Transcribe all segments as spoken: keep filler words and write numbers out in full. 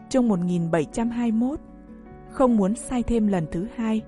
Chung một nghìn bảy trăm hai mươi mốt, không muốn sai thêm lần thứ hai.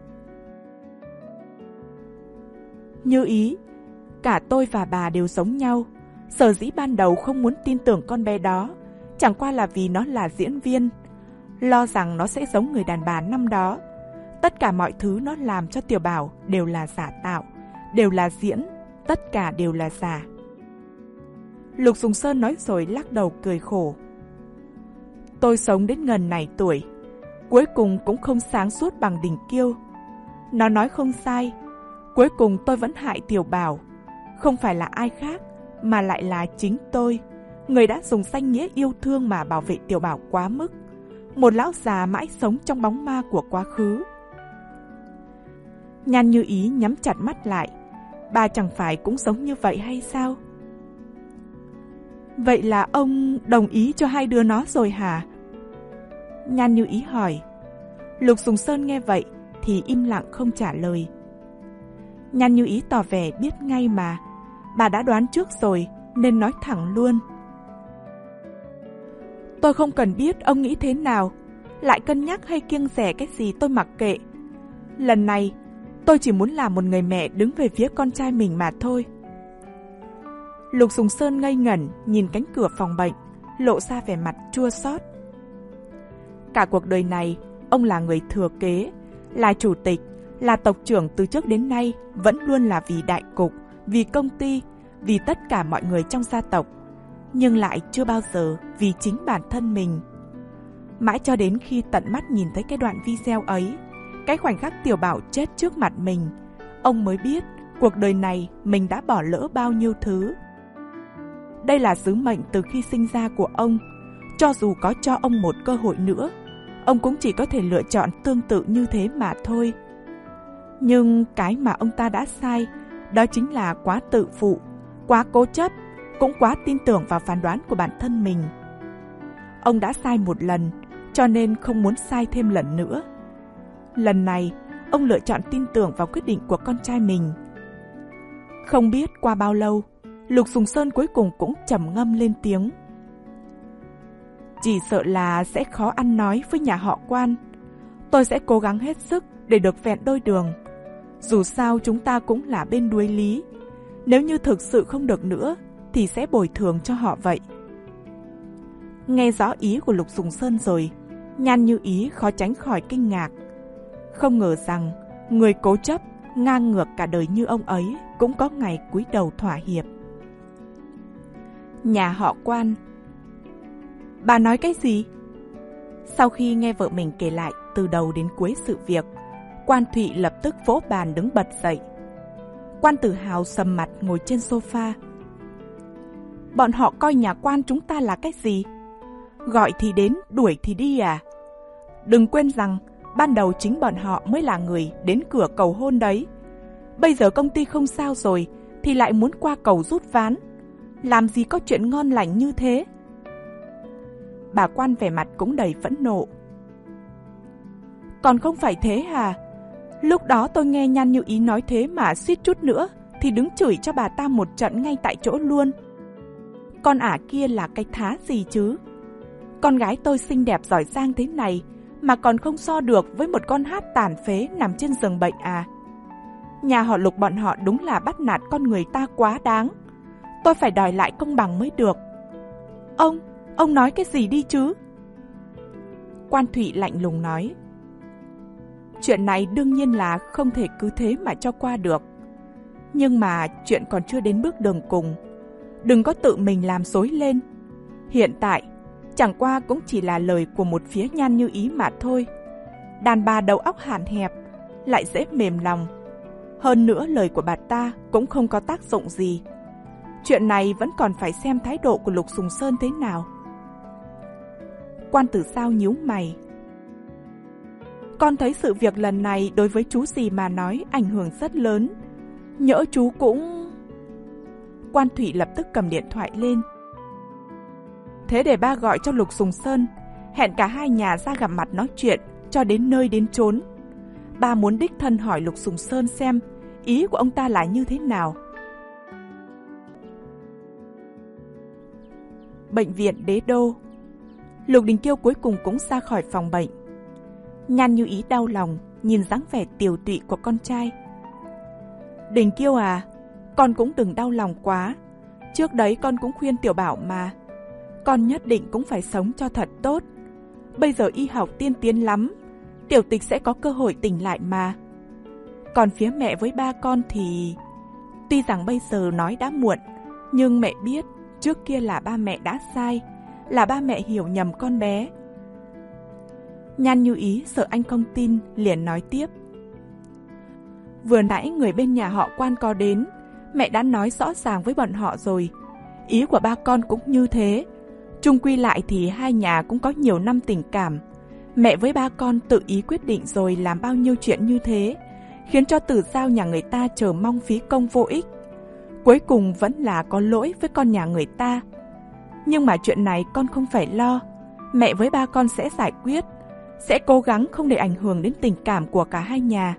Như ý, cả tôi và bà đều giống nhau. Sở dĩ ban đầu không muốn tin tưởng con bé đó, chẳng qua là vì nó là diễn viên, lo rằng nó sẽ giống người đàn bà năm đó. Tất cả mọi thứ nó làm cho Tiểu Bảo đều là giả tạo, đều là diễn, tất cả đều là giả. Lục Sùng Sơn nói rồi lắc đầu cười khổ. Tôi sống đến ngần này tuổi, cuối cùng cũng không sáng suốt bằng Đình Kiêu. Nó nói không sai, cuối cùng tôi vẫn hại Tiểu Bảo. Không phải là ai khác, mà lại là chính tôi, người đã dùng danh nghĩa yêu thương mà bảo vệ Tiểu Bảo quá mức. Một lão già mãi sống trong bóng ma của quá khứ. Nhan Như Ý nhắm chặt mắt lại. Bà chẳng phải cũng giống như vậy hay sao? Vậy là ông đồng ý cho hai đứa nó rồi hả? Nhan Như Ý hỏi. Lục Sùng Sơn nghe vậy thì im lặng không trả lời. Nhan Như Ý tỏ vẻ biết ngay mà, bà đã đoán trước rồi nên nói thẳng luôn. Tôi không cần biết ông nghĩ thế nào, lại cân nhắc hay kiêng dè cái gì tôi mặc kệ. Lần này, tôi chỉ muốn làm một người mẹ đứng về phía con trai mình mà thôi. Lục Sùng Sơn ngây ngẩn nhìn cánh cửa phòng bệnh, lộ ra vẻ mặt chua xót. Cả cuộc đời này, ông là người thừa kế, là chủ tịch, là tộc trưởng từ trước đến nay, vẫn luôn là vì đại cục, vì công ty, vì tất cả mọi người trong gia tộc, nhưng lại chưa bao giờ vì chính bản thân mình. Mãi cho đến khi tận mắt nhìn thấy cái đoạn video ấy, cái khoảnh khắc Tiểu Bảo chết trước mặt mình, ông mới biết cuộc đời này mình đã bỏ lỡ bao nhiêu thứ. Đây là sứ mệnh từ khi sinh ra của ông. Cho dù có cho ông một cơ hội nữa, ông cũng chỉ có thể lựa chọn tương tự như thế mà thôi. Nhưng cái mà ông ta đã sai, đó chính là quá tự phụ, quá cố chấp, cũng quá tin tưởng vào phán đoán của bản thân mình. Ông đã sai một lần, cho nên không muốn sai thêm lần nữa. Lần này, ông lựa chọn tin tưởng vào quyết định của con trai mình. Không biết qua bao lâu, Lục Sùng Sơn cuối cùng cũng trầm ngâm lên tiếng. Chỉ sợ là sẽ khó ăn nói với nhà họ Quan. Tôi sẽ cố gắng hết sức để được vẹn đôi đường. Dù sao chúng ta cũng là bên đuôi lý. Nếu như thực sự không được nữa, thì sẽ bồi thường cho họ vậy. Nghe rõ ý của Lục Sùng Sơn rồi, Nhan Như Ý khó tránh khỏi kinh ngạc. Không ngờ rằng, người cố chấp, ngang ngược cả đời như ông ấy cũng có ngày cúi đầu thỏa hiệp. Nhà họ Quan. Bà nói cái gì? Sau khi nghe vợ mình kể lại từ đầu đến cuối sự việc, Quan Thụy lập tức vỗ bàn đứng bật dậy. Quan Tử Hào sầm mặt ngồi trên sofa. Bọn họ coi nhà Quan chúng ta là cái gì? Gọi thì đến, đuổi thì đi à? Đừng quên rằng ban đầu chính bọn họ mới là người đến cửa cầu hôn đấy. Bây giờ công ty không sao rồi thì lại muốn qua cầu rút ván. Làm gì có chuyện ngon lành như thế? Bà Quan vẻ mặt cũng đầy phẫn nộ. Còn không phải thế à? Lúc đó tôi nghe Nhan Như Ý nói thế mà suýt chút nữa thì đứng chửi cho bà ta một trận ngay tại chỗ luôn. Con ả kia là cái thá gì chứ? Con gái tôi xinh đẹp giỏi giang thế này mà còn không so được với một con hát tàn phế nằm trên giường bệnh à? Nhà họ Lục bọn họ đúng là bắt nạt con người ta quá đáng. Tôi phải đòi lại công bằng mới được. Ông, ông nói cái gì đi chứ? Quan Thụy lạnh lùng nói. Chuyện này đương nhiên là không thể cứ thế mà cho qua được. Nhưng mà chuyện còn chưa đến bước đường cùng. Đừng có tự mình làm rối lên. Hiện tại, chẳng qua cũng chỉ là lời của một phía Nhan Như Ý mà thôi. Đàn bà đầu óc hàn hẹp, lại dễ mềm lòng. Hơn nữa lời của bà ta cũng không có tác dụng gì. Chuyện này vẫn còn phải xem thái độ của Lục Sùng Sơn thế nào. Quan Tử Sao nhíu mày. Con thấy sự việc lần này đối với chú dì mà nói ảnh hưởng rất lớn. Nhỡ chú cũng... Quan Thụy lập tức cầm điện thoại lên. Thế để ba gọi cho Lục Sùng Sơn, hẹn cả hai nhà ra gặp mặt nói chuyện cho đến nơi đến chốn. Ba muốn đích thân hỏi Lục Sùng Sơn xem ý của ông ta là như thế nào. Bệnh viện Đế Đô. Lục Đình Kiêu cuối cùng cũng ra khỏi phòng bệnh. Nhan Như Ý đau lòng nhìn dáng vẻ tiều tụy của con trai. Đình Kiêu à, con cũng đừng đau lòng quá. Trước đấy con cũng khuyên Tiểu Bảo mà. Con nhất định cũng phải sống cho thật tốt. Bây giờ y học tiên tiến lắm, Tiểu Tịch sẽ có cơ hội tỉnh lại mà. Còn phía mẹ với ba con thì... Tuy rằng bây giờ nói đã muộn, nhưng mẹ biết trước kia là ba mẹ đã sai, là ba mẹ hiểu nhầm con bé. Nhan Như Ý sợ anh không tin, liền nói tiếp. Vừa nãy người bên nhà họ Quan có đến, mẹ đã nói rõ ràng với bọn họ rồi. Ý của ba con cũng như thế. Chung quy lại thì hai nhà cũng có nhiều năm tình cảm. Mẹ với ba con tự ý quyết định rồi làm bao nhiêu chuyện như thế, khiến cho Tử Giao nhà người ta chờ mong phí công vô ích. Cuối cùng vẫn là có lỗi với con nhà người ta. Nhưng mà chuyện này con không phải lo. Mẹ với ba con sẽ giải quyết, sẽ cố gắng không để ảnh hưởng đến tình cảm của cả hai nhà.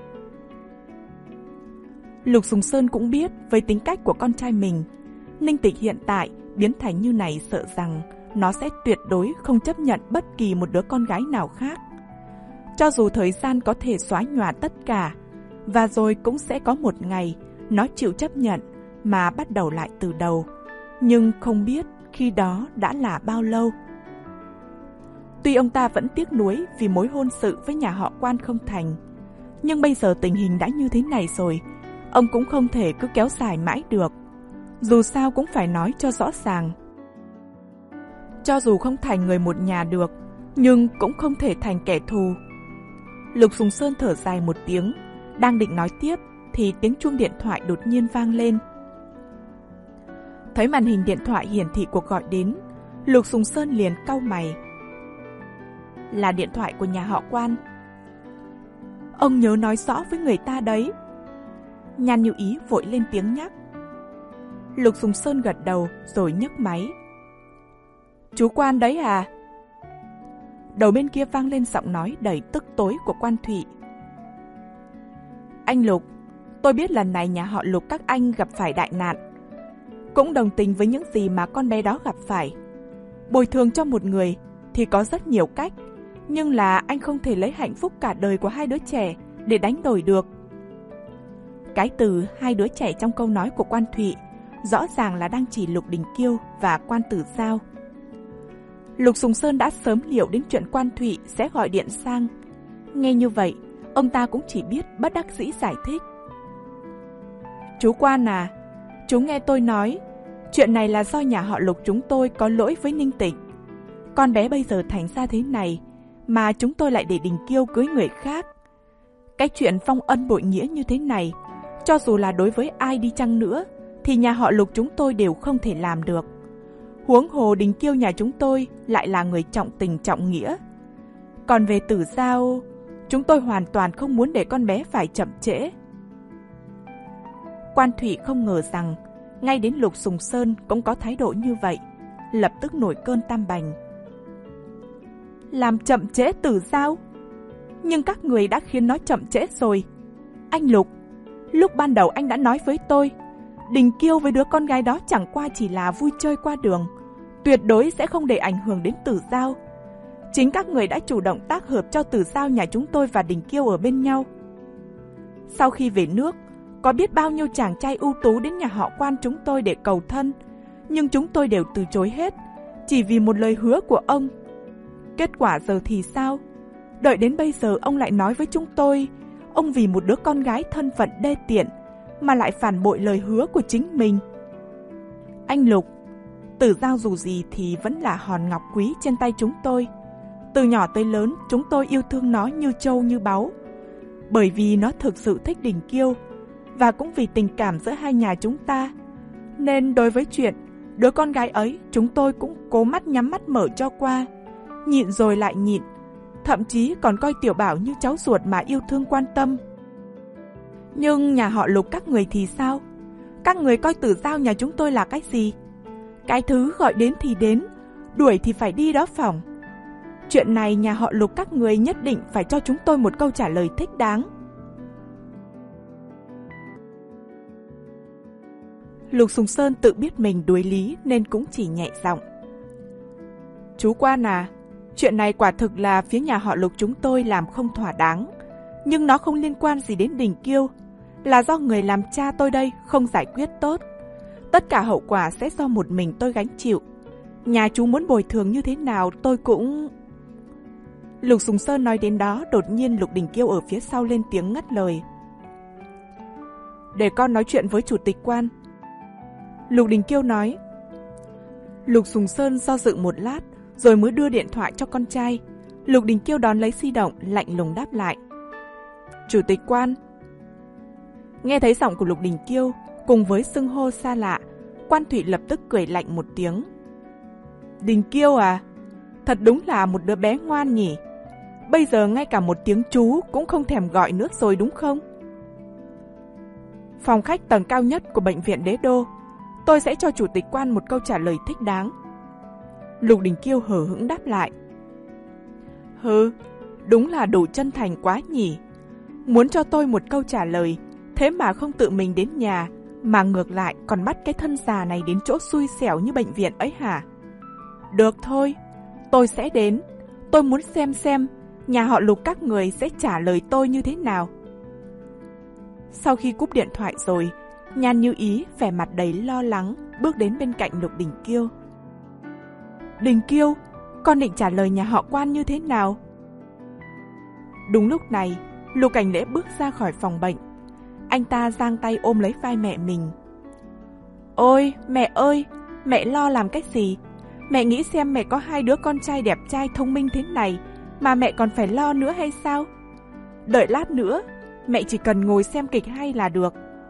Lục Sùng Sơn cũng biết với tính cách của con trai mình, Ninh Tịch hiện tại biến thành như này sợ rằng nó sẽ tuyệt đối không chấp nhận bất kỳ một đứa con gái nào khác. Cho dù thời gian có thể xóa nhòa tất cả, và rồi cũng sẽ có một ngày nó chịu chấp nhận mà bắt đầu lại từ đầu. Nhưng không biết khi đó đã là bao lâu. Tuy ông ta vẫn tiếc nuối vì mối hôn sự với nhà họ Quan không thành, nhưng bây giờ tình hình đã như thế này rồi, ông cũng không thể cứ kéo dài mãi được. Dù sao cũng phải nói cho rõ ràng. Cho dù không thành người một nhà được, nhưng cũng không thể thành kẻ thù. Lục Sùng Sơn thở dài một tiếng, đang định nói tiếp thì tiếng chuông điện thoại đột nhiên vang lên. Thấy màn hình điện thoại hiển thị cuộc gọi đến, Lục Sùng Sơn liền cau mày. Là điện thoại của nhà họ Quan. Ông nhớ nói rõ với người ta đấy. Nhan Như Ý vội lên tiếng nhắc. Lục Sùng Sơn gật đầu rồi nhấc máy. Chú Quan đấy à? Đầu bên kia vang lên giọng nói đầy tức tối của Quan Thụy. Anh Lục, tôi biết lần này nhà họ Lục các anh gặp phải đại nạn, cũng đồng tình với những gì mà con bé đó gặp phải. Bồi thường cho một người thì có rất nhiều cách, nhưng là anh không thể lấy hạnh phúc cả đời của hai đứa trẻ để đánh đổi được. Cái từ hai đứa trẻ trong câu nói của Quan Thụy rõ ràng là đang chỉ Lục Đình Kiêu và Quan Tử Giao. Lục Sùng Sơn đã sớm liệu đến chuyện Quan Thụy sẽ gọi điện sang. Nghe như vậy, ông ta cũng chỉ biết bất đắc dĩ giải thích. Chú Quan à, chú nghe tôi nói, chuyện này là do nhà họ Lục chúng tôi có lỗi với Ninh Tịch. Con bé bây giờ thành ra thế này, mà chúng tôi lại để Đình Kiêu cưới người khác. Cái chuyện phong ân bội nghĩa như thế này, cho dù là đối với ai đi chăng nữa, thì nhà họ Lục chúng tôi đều không thể làm được. Huống hồ Đình Kiêu nhà chúng tôi lại là người trọng tình trọng nghĩa. Còn về Tử Giao, chúng tôi hoàn toàn không muốn để con bé phải chậm trễ. Quan Thụy không ngờ rằng ngay đến Lục Sùng Sơn cũng có thái độ như vậy, lập tức nổi cơn tam bành. Làm chậm trễ Tử Giao? Nhưng các người đã khiến nó chậm trễ rồi. Anh Lục, lúc ban đầu anh đã nói với tôi, Đình Kiêu với đứa con gái đó chẳng qua chỉ là vui chơi qua đường, tuyệt đối sẽ không để ảnh hưởng đến Tử Giao. Chính các người đã chủ động tác hợp cho Tử Giao nhà chúng tôi và Đình Kiêu ở bên nhau. Sau khi về nước, có biết bao nhiêu chàng trai ưu tú đến nhà họ Quan chúng tôi để cầu thân, nhưng chúng tôi đều từ chối hết, chỉ vì một lời hứa của ông. Kết quả giờ thì sao? Đợi đến bây giờ ông lại nói với chúng tôi, ông vì một đứa con gái thân phận đê tiện mà lại phản bội lời hứa của chính mình. Anh Lục, Tử Giao dù gì thì vẫn là hòn ngọc quý trên tay chúng tôi. Từ nhỏ tới lớn chúng tôi yêu thương nó như trâu như báu, bởi vì nó thực sự thích Đình Kiêu, và cũng vì tình cảm giữa hai nhà chúng ta, nên đối với chuyện đứa con gái ấy chúng tôi cũng cố mắt nhắm mắt mở cho qua, nhịn rồi lại nhịn, thậm chí còn coi Tiểu Bảo như cháu ruột mà yêu thương quan tâm. Nhưng nhà họ Lục các người thì sao? Các người coi Tử Giao nhà chúng tôi là cái gì? Cái thứ gọi đến thì đến, đuổi thì phải đi đó phỏng. Chuyện này nhà họ Lục các người nhất định phải cho chúng tôi một câu trả lời thích đáng. Lục Sùng Sơn tự biết mình đối lý nên cũng chỉ nhẹ giọng. Chú Quan à, chuyện này quả thực là phía nhà họ Lục chúng tôi làm không thỏa đáng. Nhưng nó không liên quan gì đến Đình Kiêu. Là do người làm cha tôi đây không giải quyết tốt. Tất cả hậu quả sẽ do một mình tôi gánh chịu. Nhà chú muốn bồi thường như thế nào tôi cũng... Lục Sùng Sơn nói đến đó, đột nhiên Lục Đình Kiêu ở phía sau lên tiếng ngắt lời. Để con nói chuyện với chủ tịch Quan. Lục Đình Kiêu nói. Lục Sùng Sơn do dự một lát, rồi mới đưa điện thoại cho con trai. Lục Đình Kiêu đón lấy di động, lạnh lùng đáp lại. Chủ tịch Quan. Nghe thấy giọng của Lục Đình Kiêu, cùng với xưng hô xa lạ, Quan Thụy lập tức cười lạnh một tiếng. Đình Kiêu à, thật đúng là một đứa bé ngoan nhỉ. Bây giờ ngay cả một tiếng chú cũng không thèm gọi nữa rồi đúng không? Phòng khách tầng cao nhất của bệnh viện Đế Đô, tôi sẽ cho chủ tịch Quan một câu trả lời thích đáng. Lục Đình Kiêu hờ hững đáp lại. Hừ, đúng là đủ chân thành quá nhỉ. Muốn cho tôi một câu trả lời, thế mà không tự mình đến nhà, mà ngược lại còn bắt cái thân già này đến chỗ xui xẻo như bệnh viện ấy hả? Được thôi, tôi sẽ đến. Tôi muốn xem xem nhà họ Lục các người sẽ trả lời tôi như thế nào. Sau khi cúp điện thoại rồi, Nhan Như Ý vẻ mặt đầy lo lắng bước đến bên cạnh Lục Đình Kiêu. Đình Kiêu, con định trả lời nhà họ Quan như thế nào? Đúng lúc này, Lục Cảnh Lễ bước ra khỏi phòng bệnh. Anh ta giang tay ôm lấy vai mẹ mình. Ôi, mẹ ơi, mẹ lo làm cái gì? Mẹ nghĩ xem mẹ có hai đứa con trai đẹp trai thông minh thế này mà mẹ còn phải lo nữa hay sao? Đợi lát nữa, mẹ chỉ cần ngồi xem kịch hay là được.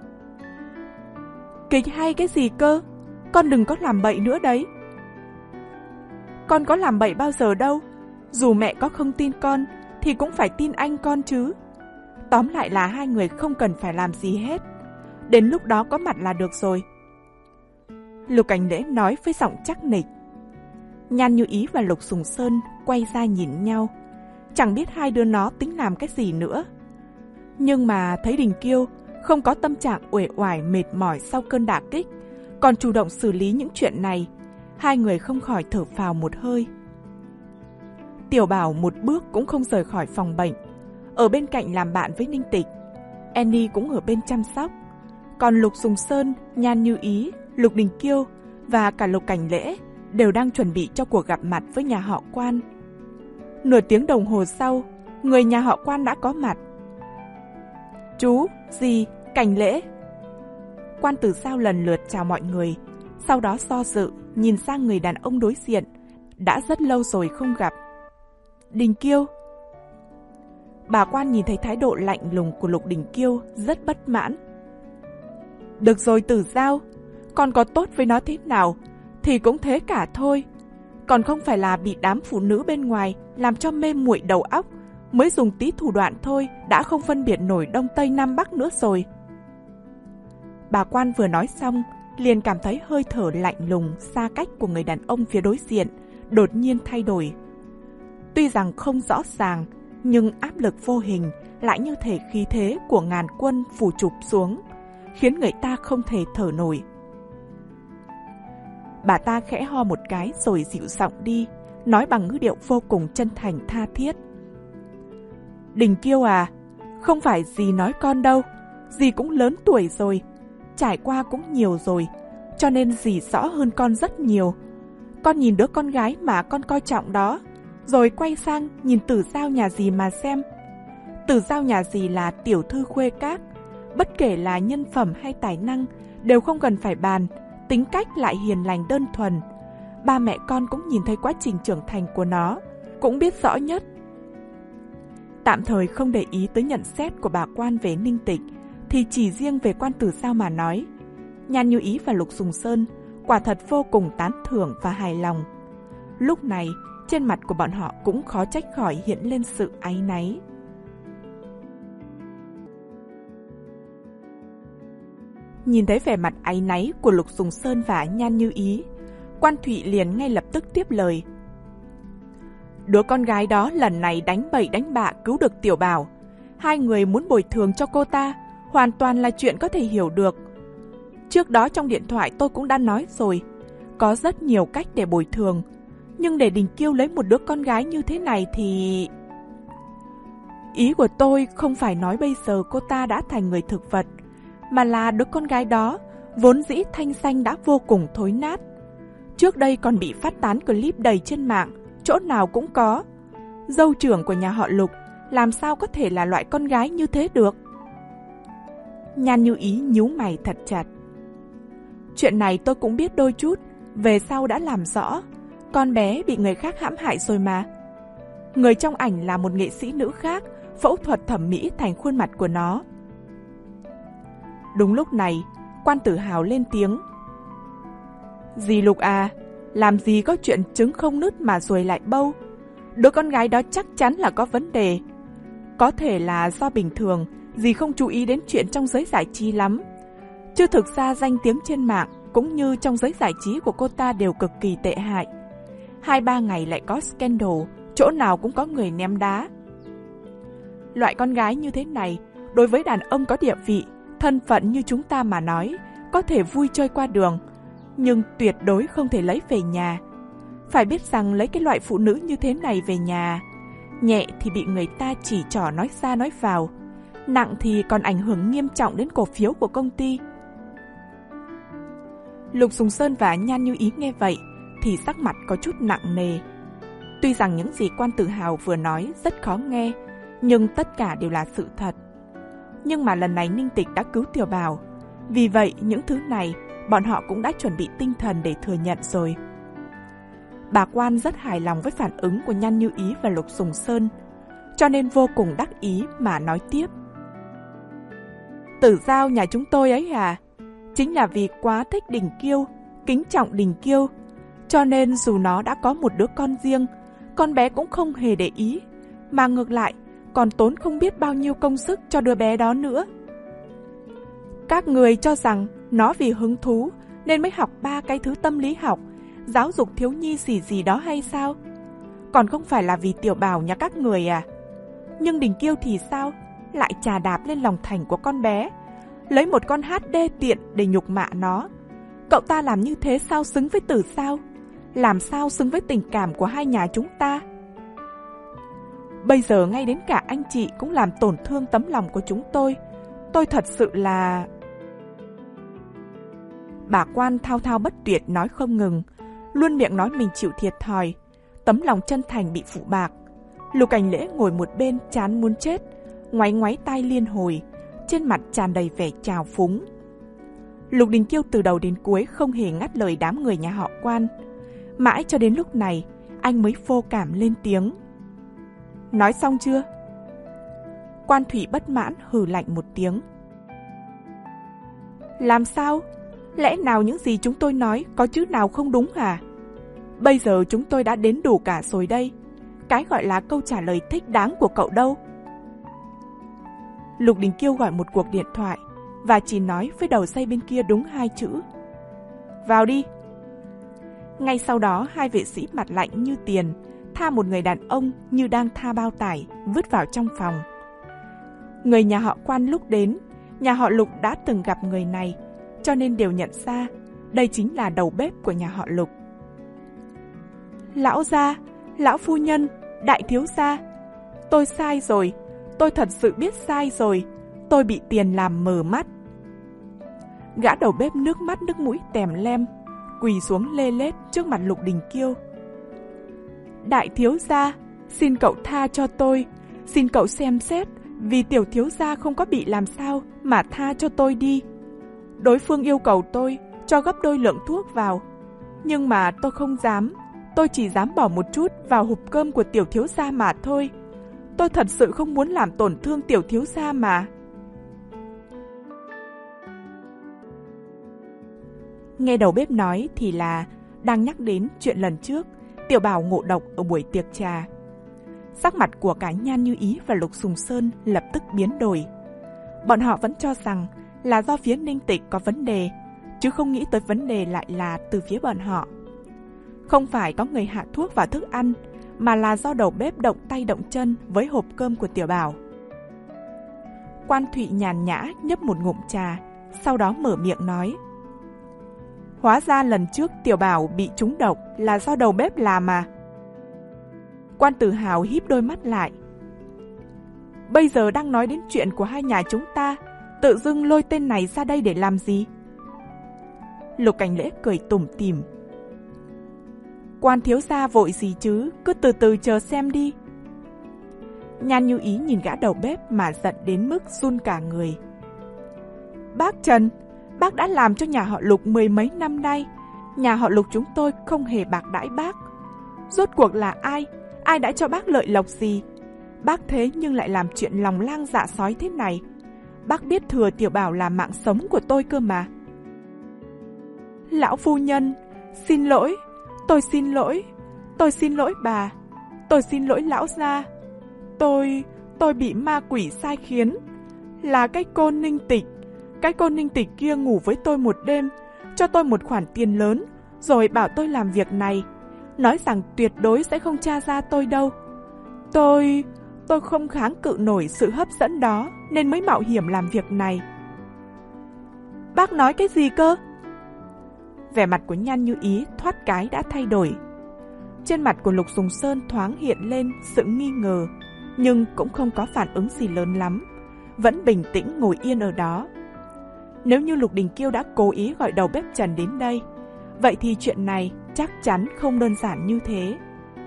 Kịch hay cái gì cơ? Con đừng có làm bậy nữa đấy. Con có làm bậy bao giờ đâu. Dù mẹ có không tin con thì cũng phải tin anh con chứ. Tóm lại là hai người không cần phải làm gì hết. Đến lúc đó có mặt là được rồi. Lục Cảnh Lễ nói với giọng chắc nịch. Nhan Như Ý và Lục Sùng Sơn quay ra nhìn nhau. Chẳng biết hai đứa nó tính làm cái gì nữa. Nhưng mà thấy Đình Kiêu không có tâm trạng uể oải mệt mỏi sau cơn đả kích, còn chủ động xử lý những chuyện này, hai người không khỏi thở phào một hơi. Tiểu Bảo một bước cũng không rời khỏi phòng bệnh, ở bên cạnh làm bạn với Ninh Tịch. Annie cũng ở bên chăm sóc. Còn Lục Sùng Sơn, Nhan Như Ý, Lục Đình Kiêu và cả Lục Cảnh Lễ đều đang chuẩn bị cho cuộc gặp mặt với nhà họ Quan. Nửa tiếng đồng hồ sau, người nhà họ Quan đã có mặt. Chú, dì, Cảnh Lễ. Quan Tử Giao lần lượt chào mọi người, sau đó do dự, nhìn sang người đàn ông đối diện, đã rất lâu rồi không gặp. Đình Kiêu. Bà Quan nhìn thấy thái độ lạnh lùng của Lục Đình Kiêu, rất bất mãn. Được rồi Tử Giao, con có tốt với nó thế nào thì cũng thế cả thôi. Còn không phải là bị đám phụ nữ bên ngoài làm cho mê muội đầu óc, mới dùng tí thủ đoạn thôi đã không phân biệt nổi Đông Tây Nam Bắc nữa rồi. Bà Quan vừa nói xong, liền cảm thấy hơi thở lạnh lùng xa cách của người đàn ông phía đối diện đột nhiên thay đổi. Tuy rằng không rõ ràng, nhưng áp lực vô hình lại như thể khí thế của ngàn quân phủ chụp xuống, khiến người ta không thể thở nổi. Bà ta khẽ ho một cái rồi dịu giọng đi, nói bằng ngữ điệu vô cùng chân thành tha thiết. Đình Kiêu à, không phải dì nói con đâu, dì cũng lớn tuổi rồi, trải qua cũng nhiều rồi, cho nên dì rõ hơn con rất nhiều. Con nhìn đứa con gái mà con coi trọng đó, rồi quay sang nhìn Tử Giao nhà dì mà xem. Tử Giao nhà dì là tiểu thư khuê các, bất kể là nhân phẩm hay tài năng đều không cần phải bàn, tính cách lại hiền lành đơn thuần. Ba mẹ con cũng nhìn thấy quá trình trưởng thành của nó, cũng biết rõ nhất. Tạm thời không để ý tới nhận xét của bà Quan về Ninh Tịch, thì chỉ riêng về Quan Tử Giao mà nói, Nhan Như Ý và Lục Sùng Sơn quả thật vô cùng tán thưởng và hài lòng. Lúc này, trên mặt của bọn họ cũng khó trách khỏi hiện lên sự áy náy. Nhìn thấy vẻ mặt áy náy của Lục Sùng Sơn và Nhan Như Ý, Quan Thụy liền ngay lập tức tiếp lời. Đứa con gái đó lần này đánh bậy đánh bạ cứu được Tiểu Bảo. Hai người muốn bồi thường cho cô ta, hoàn toàn là chuyện có thể hiểu được. Trước đó trong điện thoại tôi cũng đã nói rồi, có rất nhiều cách để bồi thường. Nhưng để Đình Kiêu lấy một đứa con gái như thế này thì... Ý của tôi không phải nói bây giờ cô ta đã thành người thực vật, mà là đứa con gái đó vốn dĩ thanh danh đã vô cùng thối nát. Trước đây còn bị phát tán clip đầy trên mạng, chỗ nào cũng có. Dâu trưởng của nhà họ Lục làm sao có thể là loại con gái như thế được? Nhan Như Ý nhíu mày thật chặt. Chuyện này tôi cũng biết đôi chút, về sau đã làm rõ. Con bé bị người khác hãm hại rồi mà. Người trong ảnh là một nghệ sĩ nữ khác, phẫu thuật thẩm mỹ thành khuôn mặt của nó. Đúng lúc này, Quan Tử Hào lên tiếng. Dì Lục à, làm gì có chuyện trứng không nứt mà ruồi lại bâu. Đứa con gái đó chắc chắn là có vấn đề. Có thể là do bình thường, dì không chú ý đến chuyện trong giới giải trí lắm. Chứ thực ra danh tiếng trên mạng cũng như trong giới giải trí của cô ta đều cực kỳ tệ hại. Hai ba ngày lại có scandal, chỗ nào cũng có người ném đá. Loại con gái như thế này, đối với đàn ông có địa vị, thân phận như chúng ta mà nói, có thể vui chơi qua đường, nhưng tuyệt đối không thể lấy về nhà. Phải biết rằng lấy cái loại phụ nữ như thế này về nhà, nhẹ thì bị người ta chỉ trỏ nói ra nói vào, nặng thì còn ảnh hưởng nghiêm trọng đến cổ phiếu của công ty. Lục Sùng Sơn và Nhan Như Ý nghe vậy thì sắc mặt có chút nặng nề. Tuy rằng những gì Quan Tử Hào vừa nói rất khó nghe, nhưng tất cả đều là sự thật. Nhưng mà lần này Ninh Tịch đã cứu Tiểu Bảo, vì vậy những thứ này bọn họ cũng đã chuẩn bị tinh thần để thừa nhận rồi. Bà Quan rất hài lòng với phản ứng của Nhan Như Ý và Lục Sùng Sơn, cho nên vô cùng đắc ý mà nói tiếp. Tử Giao nhà chúng tôi ấy à, chính là vì quá thích Đình Kiêu, kính trọng Đình Kiêu, cho nên dù nó đã có một đứa con riêng, con bé cũng không hề để ý, mà ngược lại còn tốn không biết bao nhiêu công sức cho đứa bé đó nữa. Các người cho rằng nó vì hứng thú nên mới học ba cái thứ tâm lý học, giáo dục thiếu nhi gì gì đó hay sao? Còn không phải là vì Tiểu Bảo nhà các người à? Nhưng Đình Kiêu thì sao? Lại chà đạp lên lòng thành của con bé, lấy một con hát đê tiện để nhục mạ nó. Cậu ta làm như thế sao xứng với Tử Sao? Làm sao xứng với tình cảm của hai nhà chúng ta? Bây giờ ngay đến cả anh chị cũng làm tổn thương tấm lòng của chúng tôi. Tôi thật sự là... Bà Quan thao thao bất tuyệt nói không ngừng, luôn miệng nói mình chịu thiệt thòi, tấm lòng chân thành bị phụ bạc. Lục Cảnh Lễ ngồi một bên chán muốn chết, ngoáy ngoáy tai liên hồi, trên mặt tràn đầy vẻ trào phúng. Lục Đình Kiêu từ đầu đến cuối không hề ngắt lời đám người nhà họ Quan. Mãi cho đến lúc này, anh mới vô cảm lên tiếng. Nói xong chưa? Quan Thủy bất mãn hừ lạnh một tiếng. Làm sao? Lẽ nào những gì chúng tôi nói có chữ nào không đúng hả? Bây giờ chúng tôi đã đến đủ cả rồi đây. Cái gọi là câu trả lời thích đáng của cậu đâu? Lục Đình Kiêu gọi một cuộc điện thoại và chỉ nói với đầu dây bên kia đúng hai chữ. Vào đi. Ngay sau đó hai vệ sĩ mặt lạnh như tiền tha một người đàn ông như đang tha bao tải vứt vào trong phòng. Người nhà họ Quan lúc đến, nhà họ Lục đã từng gặp người này, cho nên đều nhận ra đây chính là đầu bếp của nhà họ Lục. Lão gia, lão phu nhân, đại thiếu gia, tôi sai rồi, tôi thật sự biết sai rồi, tôi bị tiền làm mờ mắt. Gã đầu bếp nước mắt nước mũi tèm lem, quỳ xuống lê lết trước mặt Lục Đình Kiêu. Đại thiếu gia, xin cậu tha cho tôi, xin cậu xem xét, vì tiểu thiếu gia không có bị làm sao mà tha cho tôi đi. Đối phương yêu cầu tôi cho gấp đôi lượng thuốc vào, nhưng mà tôi không dám, tôi chỉ dám bỏ một chút vào hộp cơm của tiểu thiếu gia mà thôi. Tôi thật sự không muốn làm tổn thương tiểu thiếu gia mà. Nghe đầu bếp nói thì là đang nhắc đến chuyện lần trước Tiểu Bảo ngộ độc ở buổi tiệc trà. Sắc mặt của cả Nhan Như Ý và Lục Sùng Sơn lập tức biến đổi. Bọn họ vẫn cho rằng là do phía Ninh Tịch có vấn đề, chứ không nghĩ tới vấn đề lại là từ phía bọn họ. Không phải có người hạ thuốc vào thức ăn, mà là do đầu bếp động tay động chân với hộp cơm của Tiểu Bảo. Quan Thụy nhàn nhã nhấp một ngụm trà, sau đó mở miệng nói. Hóa ra lần trước Tiểu Bảo bị trúng độc là do đầu bếp làm mà. Quan Tử Hào híp đôi mắt lại. Bây giờ đang nói đến chuyện của hai nhà chúng ta, tự dưng lôi tên này ra đây để làm gì? Lục Cảnh Lễ cười tủm tỉm. Quan thiếu gia vội gì chứ, cứ từ từ chờ xem đi. Nhan Như Ý nhìn gã đầu bếp mà giận đến mức run cả người. Bác Trần, bác đã làm cho nhà họ Lục mười mấy năm nay, nhà họ Lục chúng tôi không hề bạc đãi bác. Rốt cuộc là ai, ai đã cho bác lợi lộc gì? Bác thế nhưng lại làm chuyện lòng lang dạ sói thế này. Bác biết Thừa Tiểu Bảo là mạng sống của tôi cơ mà. Lão phu nhân, xin lỗi, tôi xin lỗi, tôi xin lỗi bà, tôi xin lỗi lão gia. Tôi, tôi bị ma quỷ sai khiến. Là cái cô Ninh Tịch, cái cô Ninh Tịch kia ngủ với tôi một đêm, cho tôi một khoản tiền lớn, rồi bảo tôi làm việc này, nói rằng tuyệt đối sẽ không tra ra tôi đâu. Tôi, tôi không kháng cự nổi sự hấp dẫn đó, nên mới mạo hiểm làm việc này. Bác nói cái gì cơ? Vẻ mặt của Nhan Như Ý thoát cái đã thay đổi. Trên mặt của Lục Sùng Sơn thoáng hiện lên sự nghi ngờ, nhưng cũng không có phản ứng gì lớn lắm, vẫn bình tĩnh ngồi yên ở đó. Nếu như Lục Đình Kiêu đã cố ý gọi đầu bếp Trần đến đây, vậy thì chuyện này chắc chắn không đơn giản như thế.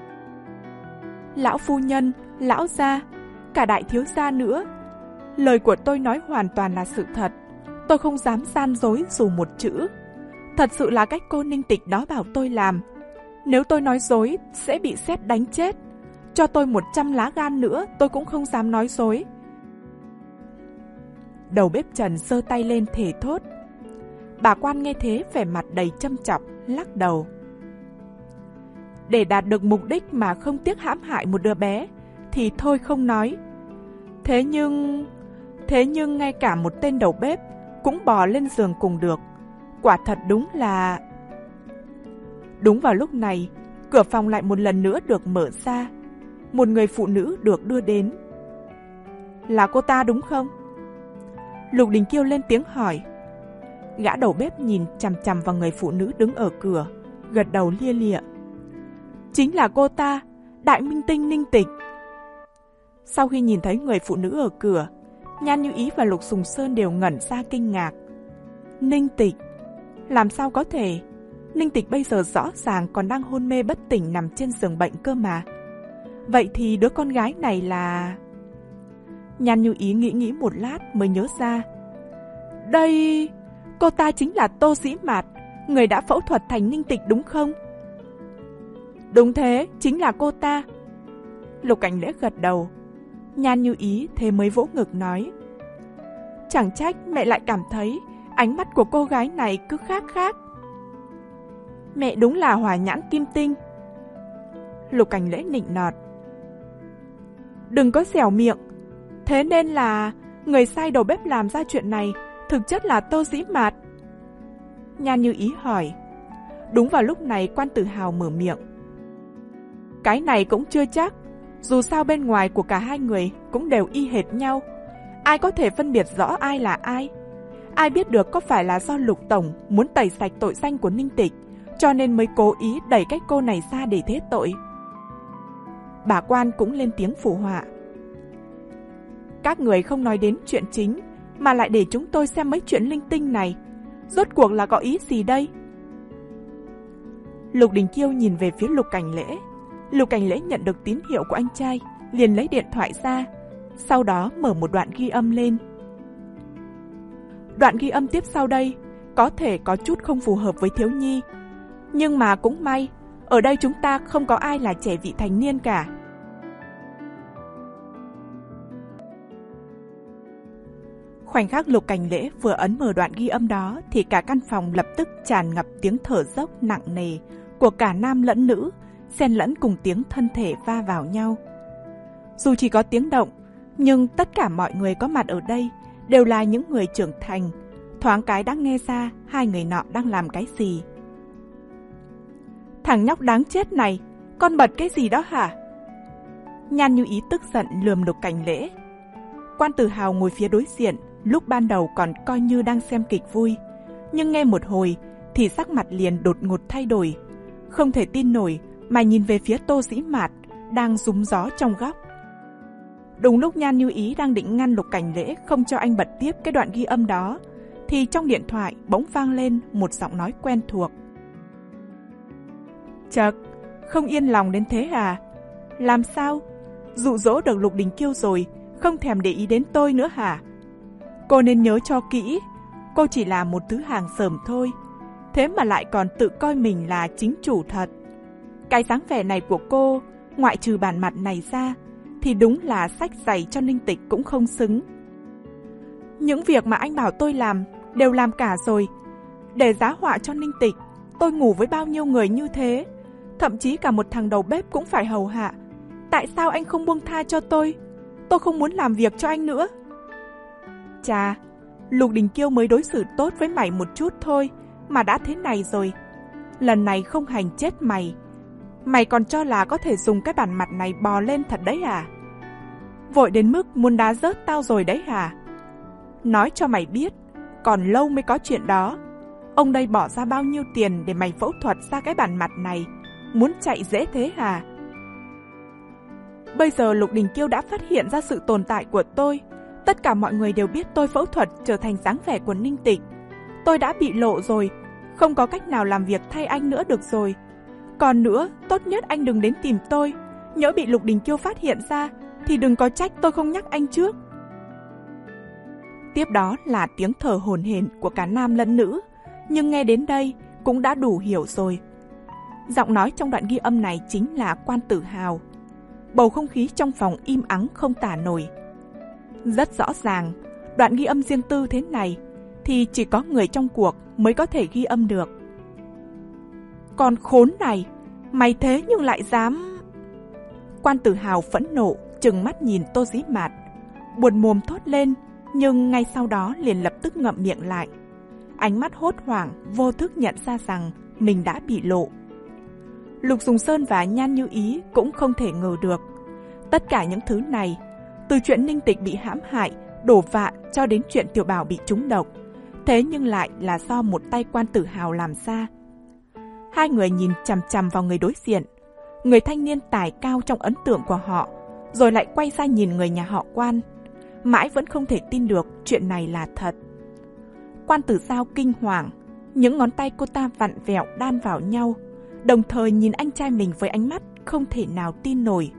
Lão phu nhân, lão gia, cả đại thiếu gia nữa, lời của tôi nói hoàn toàn là sự thật, tôi không dám gian dối dù một chữ. Thật sự là cách cô Ninh Tịch đó bảo tôi làm. Nếu tôi nói dối sẽ bị sét đánh chết. Cho tôi một trăm lá gan nữa tôi cũng không dám nói dối. Đầu bếp Trần giơ tay lên thề thốt. Bà quan nghe thế vẻ mặt đầy châm chọc, lắc đầu. Để đạt được mục đích mà không tiếc hãm hại một đứa bé thì thôi không nói. Thế nhưng... Thế nhưng ngay cả một tên đầu bếp cũng bò lên giường cùng được. Quả thật đúng là... Đúng vào lúc này, cửa phòng lại một lần nữa được mở ra. Một người phụ nữ được đưa đến. Là cô ta đúng không? Lục Đình Kiêu lên tiếng hỏi. Gã đầu bếp nhìn chằm chằm vào người phụ nữ đứng ở cửa, gật đầu lia lịa. Chính là cô ta, Đại Minh Tinh Ninh Tịch. Sau khi nhìn thấy người phụ nữ ở cửa, Nhan Như Ý và Lục Sùng Sơn đều ngẩn ra kinh ngạc. Ninh Tịch? Làm sao có thể? Ninh Tịch bây giờ rõ ràng còn đang hôn mê bất tỉnh nằm trên giường bệnh cơ mà. Vậy thì đứa con gái này là... Nhan Như Ý nghĩ nghĩ một lát mới nhớ ra. Đây... Cô ta chính là Tô Dĩ Mạt, người đã phẫu thuật thành Ninh Tịch đúng không? Đúng thế, chính là cô ta. Lục Cảnh Lễ gật đầu. Nhan Như Ý thế mới vỗ ngực nói. Chẳng trách mẹ lại cảm thấy ánh mắt của cô gái này cứ khác khác. Mẹ đúng là hỏa nhãn kim tinh. Lục Cảnh Lễ nịnh nọt. Đừng có xẻo miệng. Thế nên là người sai đầu bếp làm ra chuyện này thực chất là Tô Dĩ Mạt. Nhan Như Ý hỏi. Đúng vào lúc này Quan Tử Hào mở miệng. Cái này cũng chưa chắc. Dù sao bên ngoài của cả hai người cũng đều y hệt nhau. Ai có thể phân biệt rõ ai là ai? Ai biết được có phải là do Lục Tổng muốn tẩy sạch tội danh của Ninh Tịch, cho nên mới cố ý đẩy cái cô này ra để thế tội. Bà Quan cũng lên tiếng phụ họa. Các người không nói đến chuyện chính, mà lại để chúng tôi xem mấy chuyện linh tinh này. Rốt cuộc là có ý gì đây? Lục Đình Kiêu nhìn về phía Lục Cảnh Lễ. Lục Cảnh Lễ nhận được tín hiệu của anh trai, liền lấy điện thoại ra, sau đó mở một đoạn ghi âm lên. Đoạn ghi âm tiếp sau đây có thể có chút không phù hợp với thiếu nhi, nhưng mà cũng may, ở đây chúng ta không có ai là trẻ vị thành niên cả. Khoảnh khắc Lục Cảnh Lễ vừa ấn mở đoạn ghi âm đó thì cả căn phòng lập tức tràn ngập tiếng thở dốc nặng nề của cả nam lẫn nữ, xen lẫn cùng tiếng thân thể va vào nhau. Dù chỉ có tiếng động, nhưng tất cả mọi người có mặt ở đây đều là những người trưởng thành, thoáng cái đã nghe ra hai người nọ đang làm cái gì. Thằng nhóc đáng chết này, con bật cái gì đó hả? Nhan Như Ý tức giận lườm Lục Cảnh Lễ. Quan Tử Hào ngồi phía đối diện, lúc ban đầu còn coi như đang xem kịch vui, nhưng nghe một hồi thì sắc mặt liền đột ngột thay đổi, không thể tin nổi mà nhìn về phía Tô Dĩ Mạt, đang rúm gió trong góc. Đúng lúc Nhan Như Ý đang định ngăn Lục Cảnh Lễ không cho anh bật tiếp cái đoạn ghi âm đó, thì trong điện thoại bỗng vang lên một giọng nói quen thuộc. Chật, không yên lòng đến thế à? Làm sao? Dụ dỗ được Lục Đình Kiêu rồi, không thèm để ý đến tôi nữa hả? Cô nên nhớ cho kỹ, cô chỉ là một thứ hàng xởm thôi, thế mà lại còn tự coi mình là chính chủ thật. Cái dáng vẻ này của cô, ngoại trừ bản mặt này ra, thì đúng là xách giày cho Ninh Tịch cũng không xứng. Những việc mà anh bảo tôi làm, đều làm cả rồi. Để giá họa cho Ninh Tịch, tôi ngủ với bao nhiêu người như thế, thậm chí cả một thằng đầu bếp cũng phải hầu hạ. Tại sao anh không buông tha cho tôi? Tôi không muốn làm việc cho anh nữa. Chà, Lục Đình Kiêu mới đối xử tốt với mày một chút thôi, mà đã thế này rồi. Lần này không hành chết mày. Mày còn cho là có thể dùng cái bản mặt này bò lên thật đấy à? Vội đến mức muốn đá rớt tao rồi đấy hả? Nói cho mày biết, còn lâu mới có chuyện đó. Ông đây bỏ ra bao nhiêu tiền để mày phẫu thuật ra cái bản mặt này? Muốn chạy dễ thế hả? Bây giờ Lục Đình Kiêu đã phát hiện ra sự tồn tại của tôi. Tất cả mọi người đều biết tôi phẫu thuật trở thành dáng vẻ của Ninh Tịch. Tôi đã bị lộ rồi, không có cách nào làm việc thay anh nữa được rồi. Còn nữa, tốt nhất anh đừng đến tìm tôi. Nhỡ bị Lục Đình Kiêu phát hiện ra, thì đừng có trách tôi không nhắc anh trước. Tiếp đó là tiếng thở hổn hển của cả nam lẫn nữ, nhưng nghe đến đây cũng đã đủ hiểu rồi. Giọng nói trong đoạn ghi âm này chính là Quan Tử Hào. Bầu không khí trong phòng im ắng không tả nổi. Rất rõ ràng, đoạn ghi âm riêng tư thế này thì chỉ có người trong cuộc mới có thể ghi âm được. Còn khốn này, mày thế nhưng lại dám... Quan Tử Hào phẫn nộ, trừng mắt nhìn Tô Dĩ Mạt, buồn mồm thốt lên, nhưng ngay sau đó liền lập tức ngậm miệng lại. Ánh mắt hốt hoảng, vô thức nhận ra rằng mình đã bị lộ. Lục Dùng Sơn và Nhan Như Ý cũng không thể ngờ được. Tất cả những thứ này, từ chuyện Ninh Tịch bị hãm hại, đổ vạ cho đến chuyện Tiểu Bảo bị trúng độc, thế nhưng lại là do một tay Quan Tử Hào làm ra. Hai người nhìn chằm chằm vào người đối diện, người thanh niên tài cao trong ấn tượng của họ, rồi lại quay ra nhìn người nhà họ Quan. Mãi vẫn không thể tin được chuyện này là thật. Quan Tử Giao kinh hoàng, những ngón tay cô ta vặn vẹo đan vào nhau, đồng thời nhìn anh trai mình với ánh mắt không thể nào tin nổi.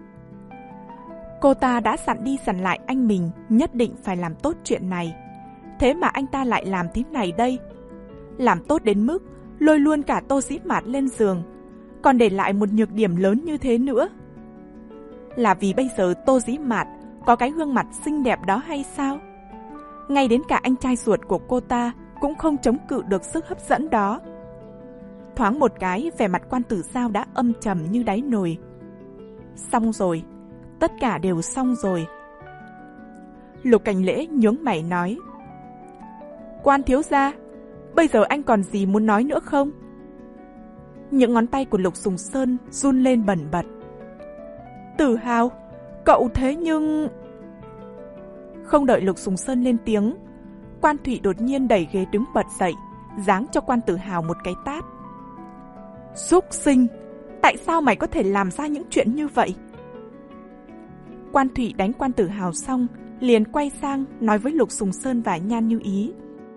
Cô ta đã dặn đi dặn lại anh mình nhất định phải làm tốt chuyện này, thế mà anh ta lại làm thế này đây. Làm tốt đến mức lôi luôn cả Tô Dĩ Mạt lên giường, còn để lại một nhược điểm lớn như thế nữa. Là vì bây giờ Tô Dĩ Mạt có cái gương mặt xinh đẹp đó hay sao? Ngay đến cả anh trai ruột của cô ta cũng không chống cự được sức hấp dẫn đó. Thoáng một cái, vẻ mặt Quan Tử Giao đã âm trầm như đáy nồi. Xong rồi, tất cả đều xong rồi. Lục Cảnh Lễ nhướng mày nói: Quan thiếu gia, bây giờ anh còn gì muốn nói nữa không? Những ngón tay của Lục Sùng Sơn run lên bần bật. Tử Hào, cậu thế nhưng... Không đợi Lục Sùng Sơn lên tiếng, Quan Thụy đột nhiên đẩy ghế đứng bật dậy, giáng cho Quan Tử Hào một cái tát. Súc sinh, tại sao mày có thể làm ra những chuyện như vậy? Quan Thụy đánh Quan Tử Hào xong, liền quay sang nói với Lục Sùng Sơn và Nhan Như Ý: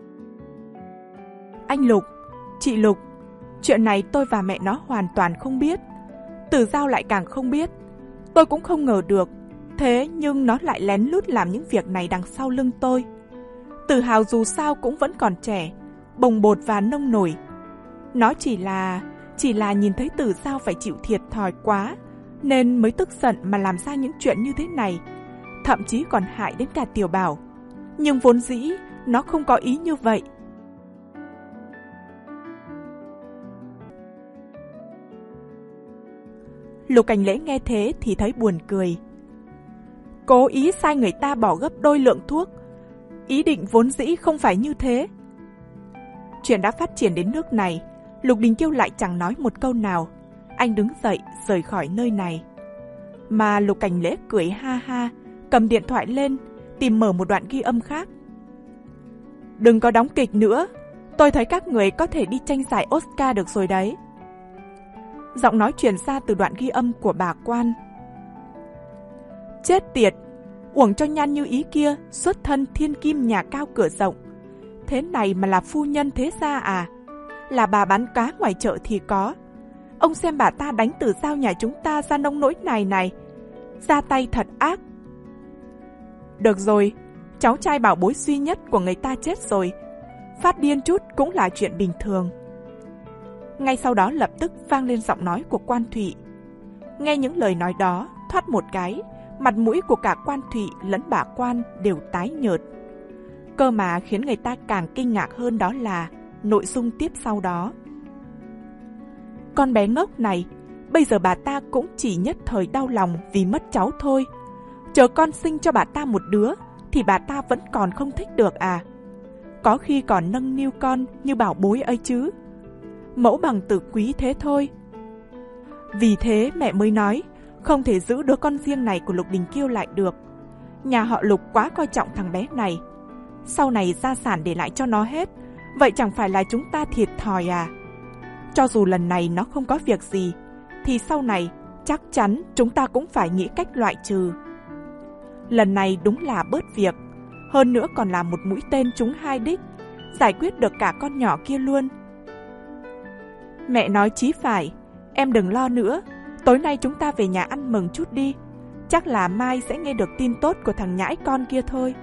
Anh Lục, chị Lục, chuyện này tôi và mẹ nó hoàn toàn không biết. Tử Giao lại càng không biết. Tôi cũng không ngờ được, thế nhưng nó lại lén lút làm những việc này đằng sau lưng tôi. Tử Hào dù sao cũng vẫn còn trẻ, bồng bột và nông nổi. Nó chỉ là... chỉ là nhìn thấy Tử Giao phải chịu thiệt thòi quá, nên mới tức giận mà làm ra những chuyện như thế này, thậm chí còn hại đến cả Tiểu Bảo. Nhưng vốn dĩ nó không có ý như vậy. Lục Cảnh Lễ nghe thế thì thấy buồn cười. Cố ý sai người ta bỏ gấp đôi lượng thuốc, ý định vốn dĩ không phải như thế. Chuyện đã phát triển đến nước này, Lục Đình Kiêu lại chẳng nói một câu nào. Anh đứng dậy rời khỏi nơi này. Mà Lục Cảnh Lễ cười ha ha, cầm điện thoại lên, tìm mở một đoạn ghi âm khác. Đừng có đóng kịch nữa, tôi thấy các người có thể đi tranh giải Oscar được rồi đấy. Giọng nói truyền ra từ đoạn ghi âm của bà Quan. Chết tiệt, uổng cho Nhan Như Ý kia xuất thân thiên kim nhà cao cửa rộng. Thế này mà là phu nhân thế gia à? Là bà bán cá ngoài chợ thì có. Ông xem bà ta đánh Tử Giao nhà chúng ta ra nông nỗi này này. Ra tay thật ác. Được rồi, cháu trai bảo bối duy nhất của người ta chết rồi. Phát điên chút cũng là chuyện bình thường. Ngay sau đó lập tức vang lên giọng nói của Quan Thụy. Nghe những lời nói đó, thoát một cái, mặt mũi của cả Quan Thụy lẫn bà Quan đều tái nhợt. Cơ mà khiến người ta càng kinh ngạc hơn đó là nội dung tiếp sau đó. Con bé ngốc này, bây giờ bà ta cũng chỉ nhất thời đau lòng vì mất cháu thôi. Chờ con sinh cho bà ta một đứa thì bà ta vẫn còn không thích được à? Có khi còn nâng niu con như bảo bối ấy chứ. Mẫu bằng tử quý thế thôi. Vì thế mẹ mới nói không thể giữ đứa con riêng này của Lục Đình Kiêu lại được. Nhà họ Lục quá coi trọng thằng bé này. Sau này gia sản để lại cho nó hết, vậy chẳng phải là chúng ta thiệt thòi à? Cho dù lần này nó không có việc gì, thì sau này chắc chắn chúng ta cũng phải nghĩ cách loại trừ. Lần này đúng là bớt việc, hơn nữa còn là một mũi tên trúng hai đích, giải quyết được cả con nhỏ kia luôn. Mẹ nói chí phải, em đừng lo nữa, tối nay chúng ta về nhà ăn mừng chút đi, chắc là mai sẽ nghe được tin tốt của thằng nhãi con kia thôi.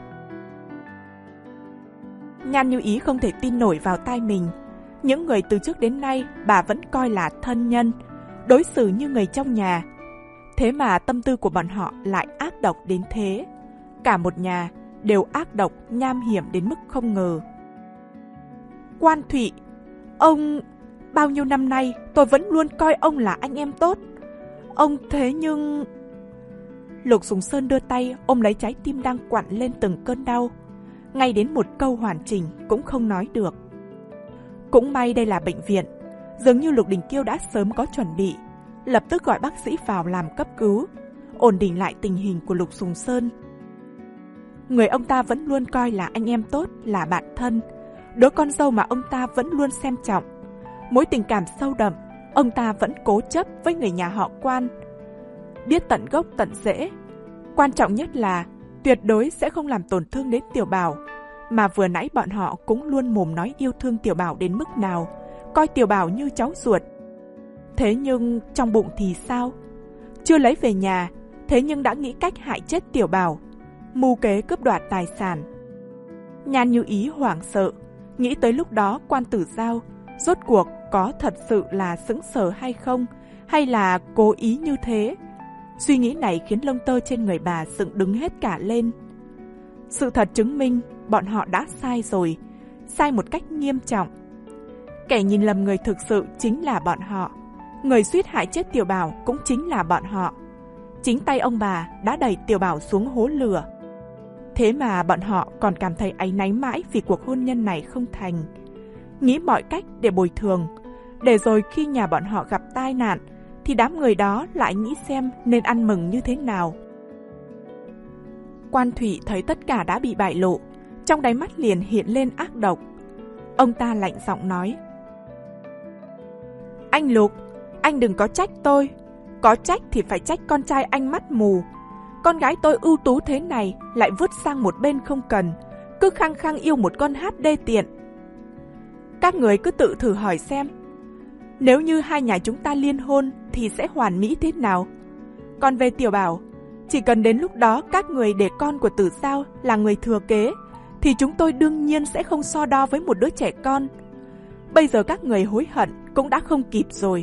Nhan Như Ý không thể tin nổi vào tai mình. Những người từ trước đến nay bà vẫn coi là thân nhân, đối xử như người trong nhà. Thế mà tâm tư của bọn họ lại ác độc đến thế. Cả một nhà đều ác độc, nham hiểm đến mức không ngờ. Quan Thụy, ông... Bao nhiêu năm nay tôi vẫn luôn coi ông là anh em tốt. Ông thế nhưng... Lục Sùng Sơn đưa tay ôm lấy trái tim đang quặn lên từng cơn đau. Ngay đến một câu hoàn chỉnh cũng không nói được. Cũng may đây là bệnh viện, dường như Lục Đình Kiêu đã sớm có chuẩn bị, lập tức gọi bác sĩ vào làm cấp cứu, ổn định lại tình hình của Lục Sùng Sơn. Người ông ta vẫn luôn coi là anh em tốt, là bạn thân, đứa con dâu mà ông ta vẫn luôn xem trọng. Mối tình cảm sâu đậm, ông ta vẫn cố chấp với người nhà họ Quan. Biết tận gốc tận rễ. Quan trọng nhất là tuyệt đối sẽ không làm tổn thương đến Tiểu Bảo, mà vừa nãy bọn họ cũng luôn mồm nói yêu thương Tiểu Bảo đến mức nào, coi Tiểu Bảo như cháu ruột. Thế nhưng trong bụng thì sao? Chưa lấy về nhà, thế nhưng đã nghĩ cách hại chết Tiểu Bảo, mưu kế cướp đoạt tài sản. Nhan Như Ý hoảng sợ, nghĩ tới lúc đó Quan Tử Giao rốt cuộc có thật sự là sững sờ hay không, hay là cố ý như thế. Suy nghĩ này khiến lông tơ trên người bà dựng đứng hết cả lên. Sự thật chứng minh bọn họ đã sai rồi, sai một cách nghiêm trọng. Kẻ nhìn lầm người thực sự chính là bọn họ, người suýt hại chết Tiểu Bảo cũng chính là bọn họ. Chính tay ông bà đã đẩy Tiểu Bảo xuống hố lửa. Thế mà bọn họ còn cảm thấy áy náy mãi vì cuộc hôn nhân này không thành, nghĩ mọi cách để bồi thường, để rồi khi nhà bọn họ gặp tai nạn thì đám người đó lại nghĩ xem nên ăn mừng như thế nào. Quan Thụy thấy tất cả đã bị bại lộ, trong đáy mắt liền hiện lên ác độc. Ông ta lạnh giọng nói: Anh Lục, anh đừng có trách tôi. Có trách thì phải trách con trai anh mắt mù. Con gái tôi ưu tú thế này lại vứt sang một bên không cần, cứ khăng khăng yêu một con hát đê tiện. Các người cứ tự thử hỏi xem, nếu như hai nhà chúng ta liên hôn thì sẽ hoàn mỹ thế nào? Còn về Tiểu Bảo, chỉ cần đến lúc đó các người để con của Tử Giao là người thừa kế, thì chúng tôi đương nhiên sẽ không so đo với một đứa trẻ con. Bây giờ các người hối hận cũng đã không kịp rồi.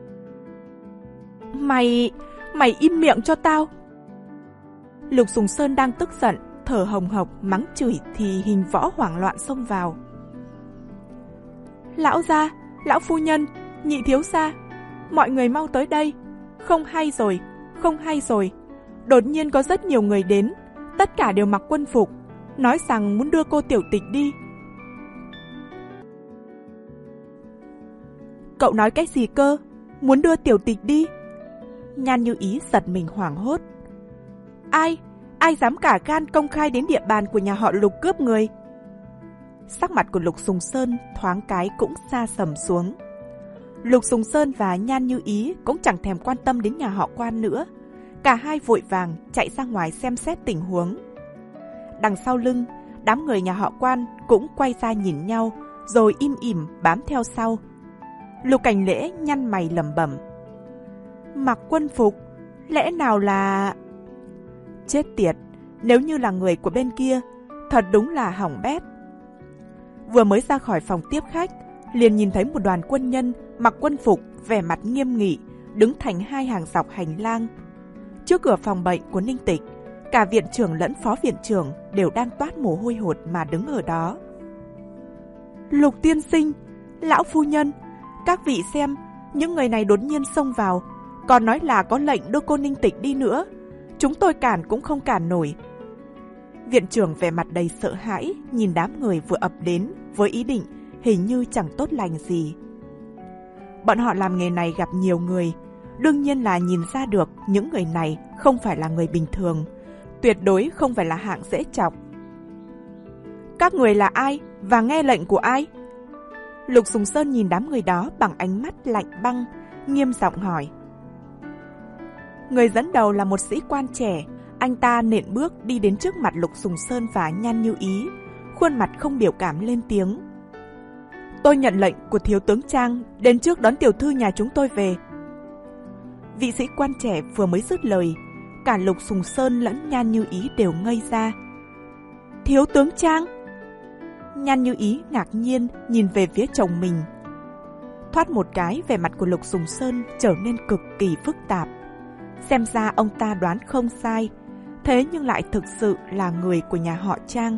Mày... mày im miệng cho tao. Lục Sùng Sơn đang tức giận, thở hồng hộc mắng chửi thì Hình Võ hoảng loạn xông vào. Lão gia, lão phu nhân, nhị thiếu gia, mọi người mau tới đây. Không hay rồi, không hay rồi. Đột nhiên có rất nhiều người đến, tất cả đều mặc quân phục, nói rằng muốn đưa cô tiểu tịch đi. Cậu nói cái gì cơ? Muốn đưa tiểu tịch đi? Nhan Như Ý giật mình hoảng hốt. Ai? Ai dám cả gan công khai đến địa bàn của nhà họ Lục cướp người? Sắc mặt của Lục Sùng Sơn thoáng cái cũng sa sầm xuống. Lục Sùng Sơn và Nhan Như Ý cũng chẳng thèm quan tâm đến nhà họ Quan nữa, Cả hai vội vàng chạy ra ngoài xem xét tình huống. Đằng sau lưng, đám người nhà họ Quan cũng quay ra nhìn nhau, rồi im ỉm bám theo sau. Lục Cảnh Lễ nhăn mày lẩm bẩm: mặc quân phục, lẽ nào là... Chết tiệt, nếu như là người của bên kia, thật đúng là hỏng bét. Vừa mới ra khỏi phòng tiếp khách, liền nhìn thấy một đoàn quân nhân mặc quân phục, vẻ mặt nghiêm nghị, đứng thành hai hàng dọc hành lang. Trước cửa phòng bệnh của Ninh Tịch, cả viện trưởng lẫn phó viện trưởng đều đang toát mồ hôi hột mà đứng ở đó. Lục tiên sinh, lão phu nhân, các vị xem, những người này đột nhiên xông vào, còn nói là có lệnh đưa cô Ninh Tịch đi nữa. Chúng tôi cản cũng không cản nổi. Viện trưởng vẻ mặt đầy sợ hãi, nhìn đám người vừa ập đến với ý định hình như chẳng tốt lành gì. Bọn họ làm nghề này gặp nhiều người, đương nhiên là nhìn ra được những người này không phải là người bình thường, tuyệt đối không phải là hạng dễ chọc. Các người là ai và nghe lệnh của ai? Lục Sùng Sơn nhìn đám người đó bằng ánh mắt lạnh băng, nghiêm giọng hỏi. Người dẫn đầu là một sĩ quan trẻ, anh ta nện bước đi đến trước mặt Lục Sùng Sơn và Nhan Như Ý, khuôn mặt không biểu cảm lên tiếng. Tôi nhận lệnh của thiếu tướng Trang đến trước đón tiểu thư nhà chúng tôi về. Vị sĩ quan trẻ vừa mới dứt lời, cả Lục Sùng Sơn lẫn Nhan Như Ý đều ngây ra. Thiếu tướng Trang? Nhan Như Ý ngạc nhiên nhìn về phía chồng mình. Thoát một cái, vẻ mặt của Lục Sùng Sơn trở nên cực kỳ phức tạp. Xem ra ông ta đoán không sai, thế nhưng lại thực sự là người của nhà họ Trang.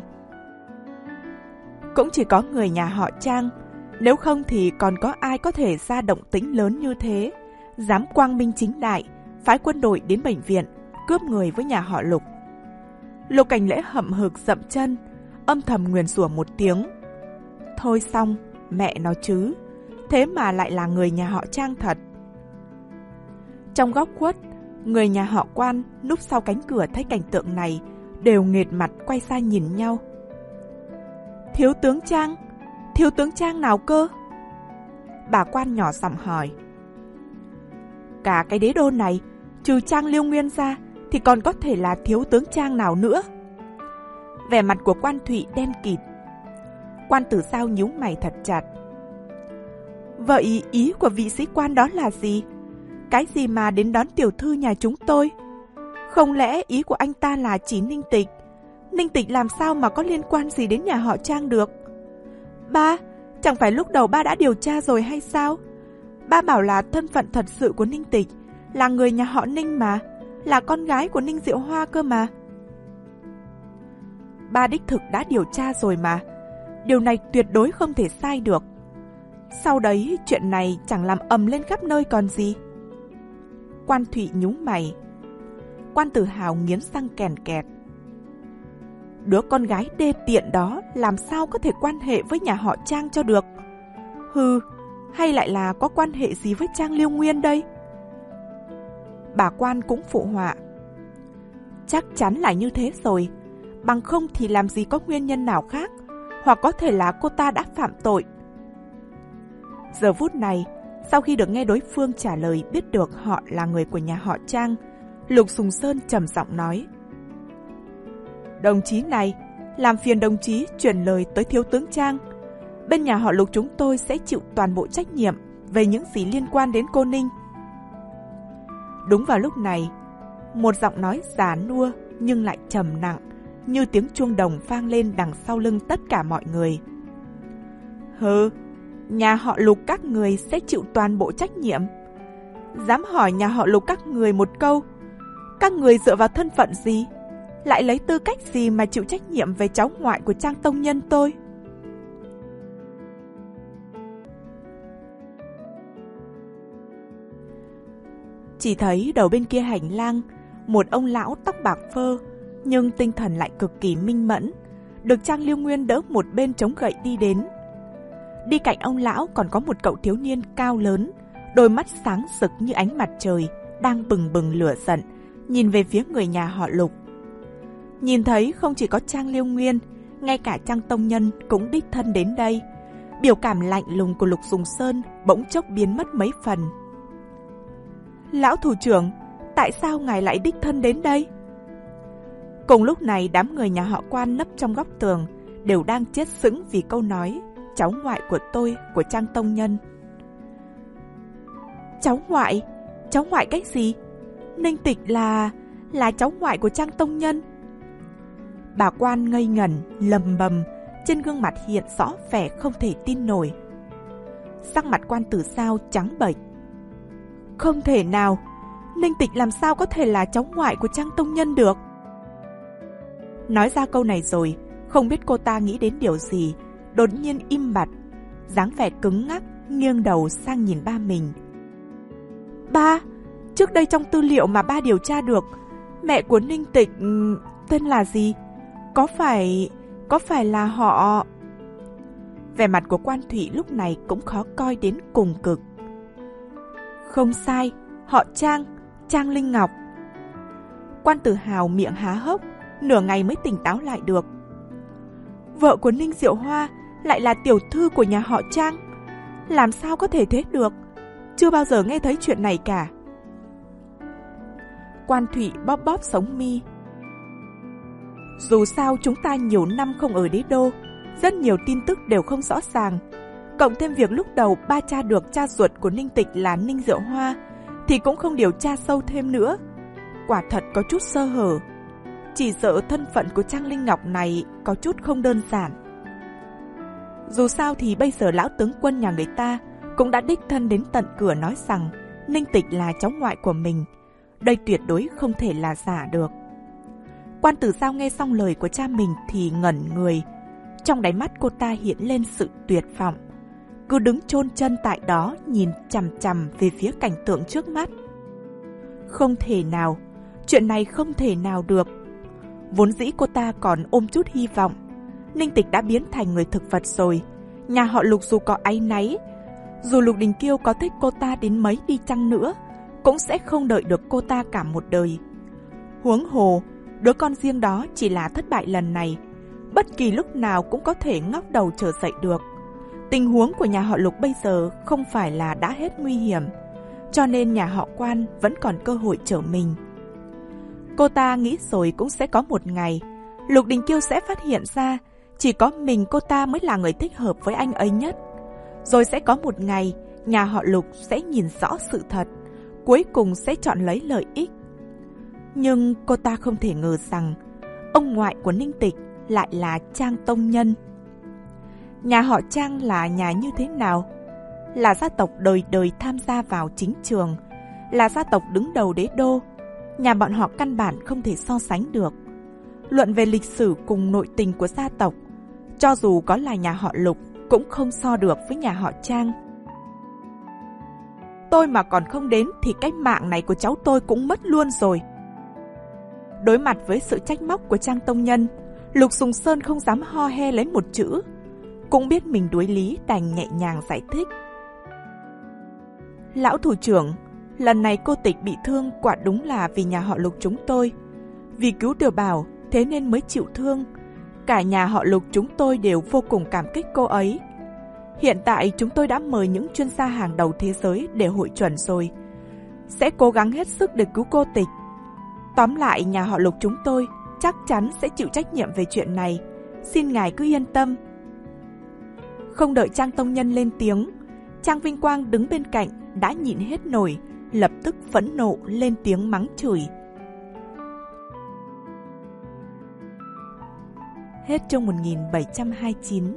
Cũng chỉ có người nhà họ Trang, nếu không thì còn có ai có thể ra động tĩnh lớn như thế, dám quang minh chính đại, phái quân đội đến bệnh viện, cướp người với nhà họ Lục. Lục Cảnh Lễ hậm hực dậm chân, âm thầm nguyền rủa một tiếng. Thôi xong, mẹ nó chứ, thế mà lại là người nhà họ Trang thật. Trong góc khuất, người nhà họ Quan núp sau cánh cửa thấy cảnh tượng này, đều nghệt mặt quay ra nhìn nhau. Thiếu tướng Trang? Thiếu tướng Trang nào cơ? Bà Quan nhỏ giọng hỏi. Cả cái đế đô này, trừ Trang Liêu Nguyên ra, thì còn có thể là thiếu tướng Trang nào nữa? Vẻ mặt của Quan Thụy đen kịt. Quan Tử Sao nhíu mày thật chặt. Vậy ý của vị sĩ quan đó là gì? Cái gì mà đến đón tiểu thư nhà chúng tôi? Không lẽ ý của anh ta là chỉ Ninh Tịch? Ninh Tịch làm sao mà có liên quan gì đến nhà họ Trang được? Ba, chẳng phải lúc đầu ba đã điều tra rồi hay sao? Ba bảo là thân phận thật sự của Ninh Tịch là người nhà họ Ninh mà, là con gái của Ninh Diệu Hoa cơ mà. Ba đích thực đã điều tra rồi mà, điều này tuyệt đối không thể sai được. Sau đấy chuyện này chẳng làm ầm lên khắp nơi còn gì. Quan Thụy nhíu mày. Quan Tử Hào nghiến răng kèn kẹt. Đứa con gái đê tiện đó làm sao có thể quan hệ với nhà họ Trang cho được? Hừ, hay lại là có quan hệ gì với Trang Liêu Nguyên đây? Bà Quan cũng phụ họa. Chắc chắn là như thế rồi, bằng không thì làm gì có nguyên nhân nào khác, hoặc có thể là cô ta đã phạm tội. Giờ phút này, sau khi được nghe đối phương trả lời biết được họ là người của nhà họ Trang, Lục Sùng Sơn trầm giọng nói. Đồng chí này, làm phiền đồng chí chuyển lời tới thiếu tướng Trang. Bên nhà họ Lục chúng tôi sẽ chịu toàn bộ trách nhiệm về những gì liên quan đến cô Ninh. Đúng vào lúc này, một giọng nói già nua nhưng lại trầm nặng, như tiếng chuông đồng vang lên đằng sau lưng tất cả mọi người. Hừ, nhà họ Lục các người sẽ chịu toàn bộ trách nhiệm. Dám hỏi nhà họ Lục các người một câu, các người dựa vào thân phận gì, lại lấy tư cách gì mà chịu trách nhiệm về cháu ngoại của Trang tông nhân tôi? Chỉ thấy đầu bên kia hành lang, một ông lão tóc bạc phơ, nhưng tinh thần lại cực kỳ minh mẫn, được Trang Liêu Nguyên đỡ một bên chống gậy đi đến. Đi cạnh ông lão còn có một cậu thiếu niên cao lớn, đôi mắt sáng rực như ánh mặt trời, đang bừng bừng lửa giận, nhìn về phía người nhà họ Lục. Nhìn thấy không chỉ có Trang Liêu Nguyên, ngay cả Trang tông nhân cũng đích thân đến đây. Biểu cảm lạnh lùng của Lục Sùng Sơn bỗng chốc biến mất mấy phần. Lão thủ trưởng, Tại sao ngài lại đích thân đến đây? Cùng lúc này, đám người nhà họ Quan nấp trong góc tường đều đang chết sững vì câu nói cháu ngoại của tôi của Trang tông nhân. Cháu ngoại? Cháu ngoại cái gì? Ninh Tịch là... là cháu ngoại của Trang tông nhân. Bà Quan ngây ngẩn, lầm bầm, trên gương mặt hiện rõ vẻ không thể tin nổi. Sắc mặt Quan Tử Dao trắng bệch. Không thể nào, Ninh Tịch làm sao có thể là cháu ngoại của Trang tông nhân được? Nói ra câu này rồi, không biết cô ta nghĩ đến điều gì, đột nhiên im bặt, dáng vẻ cứng ngắc, nghiêng đầu sang nhìn ba mình. Ba, trước đây trong tư liệu mà ba điều tra được, mẹ của Ninh Tịch tên là gì? Có phải... có phải là họ... Vẻ mặt của Quan Thụy lúc này cũng khó coi đến cùng cực. Không sai, họ Trang, Trang Linh Ngọc. Quan Tử Hào miệng há hốc, nửa ngày mới tỉnh táo lại được. Vợ của Ninh Diệu Hoa lại là tiểu thư của nhà họ Trang. Làm sao có thể thế được? Chưa bao giờ nghe thấy chuyện này cả. Quan Thụy bóp bóp sống mi. Dù sao chúng ta nhiều năm không ở đế đô, rất nhiều tin tức đều không rõ ràng. Cộng thêm việc lúc đầu ba cha được cha ruột của Ninh Tịch là Ninh Diệu Hoa, thì cũng không điều tra sâu thêm nữa. Quả thật có chút sơ hở. Chỉ sợ thân phận của Trang Linh Ngọc này có chút không đơn giản. Dù sao thì bây giờ lão tướng quân nhà người ta cũng đã đích thân đến tận cửa nói rằng Ninh Tịch là cháu ngoại của mình. Đây tuyệt đối không thể là giả được. Quan Tử Dao nghe xong lời của cha mình thì ngẩn người. Trong đáy mắt cô ta hiện lên sự tuyệt vọng, cứ đứng chôn chân tại đó nhìn chằm chằm về phía cảnh tượng trước mắt. Không thể nào, chuyện này không thể nào được. Vốn dĩ cô ta còn ôm chút hy vọng. Ninh Tịch đã biến thành người thực vật rồi. Nhà họ Lục dù có áy náy, dù Lục Đình Kiêu có thích cô ta đến mấy đi chăng nữa, cũng sẽ không đợi được cô ta cả một đời. Huống hồ, đứa con riêng đó chỉ là thất bại lần này, bất kỳ lúc nào cũng có thể ngóc đầu trở dậy được. Tình huống của nhà họ Lục bây giờ không phải là đã hết nguy hiểm, cho nên nhà họ Quan vẫn còn cơ hội trở mình. Cô ta nghĩ rồi cũng sẽ có một ngày, Lục Đình Kiêu sẽ phát hiện ra chỉ có mình cô ta mới là người thích hợp với anh ấy nhất. Rồi sẽ có một ngày, nhà họ Lục sẽ nhìn rõ sự thật, cuối cùng sẽ chọn lấy lợi ích. Nhưng cô ta không thể ngờ rằng ông ngoại của Ninh Tịch lại là Trang tông nhân. Nhà họ Trang là nhà như thế nào? Là gia tộc đời đời tham gia vào chính trường, là gia tộc đứng đầu đế đô. Nhà bọn họ căn bản không thể so sánh được. Luận về lịch sử cùng nội tình của gia tộc, cho dù có là nhà họ Lục cũng không so được với nhà họ Trang. Tôi mà còn không đến thì cái mạng này của cháu tôi cũng mất luôn rồi. Đối mặt với sự trách móc của Trang tông nhân, Lục Sùng Sơn không dám ho he lấy một chữ, cũng biết mình đuối lý đành nhẹ nhàng giải thích. Lão thủ trưởng, lần này cô Tịch bị thương quả đúng là vì nhà họ Lục chúng tôi. Vì cứu Tiểu Bảo thế nên mới chịu thương. Cả nhà họ Lục chúng tôi đều vô cùng cảm kích cô ấy. Hiện tại chúng tôi đã mời những chuyên gia hàng đầu thế giới để hội chuẩn rồi. Sẽ cố gắng hết sức để cứu cô Tịch. Tóm lại, nhà họ Lục chúng tôi chắc chắn sẽ chịu trách nhiệm về chuyện này. Xin ngài cứ yên tâm. Không đợi Trang tông nhân lên tiếng, Trang Vinh Quang đứng bên cạnh đã nhịn hết nổi, lập tức phẫn nộ lên tiếng mắng chửi. Hết chương một nghìn bảy trăm hai mươi chín.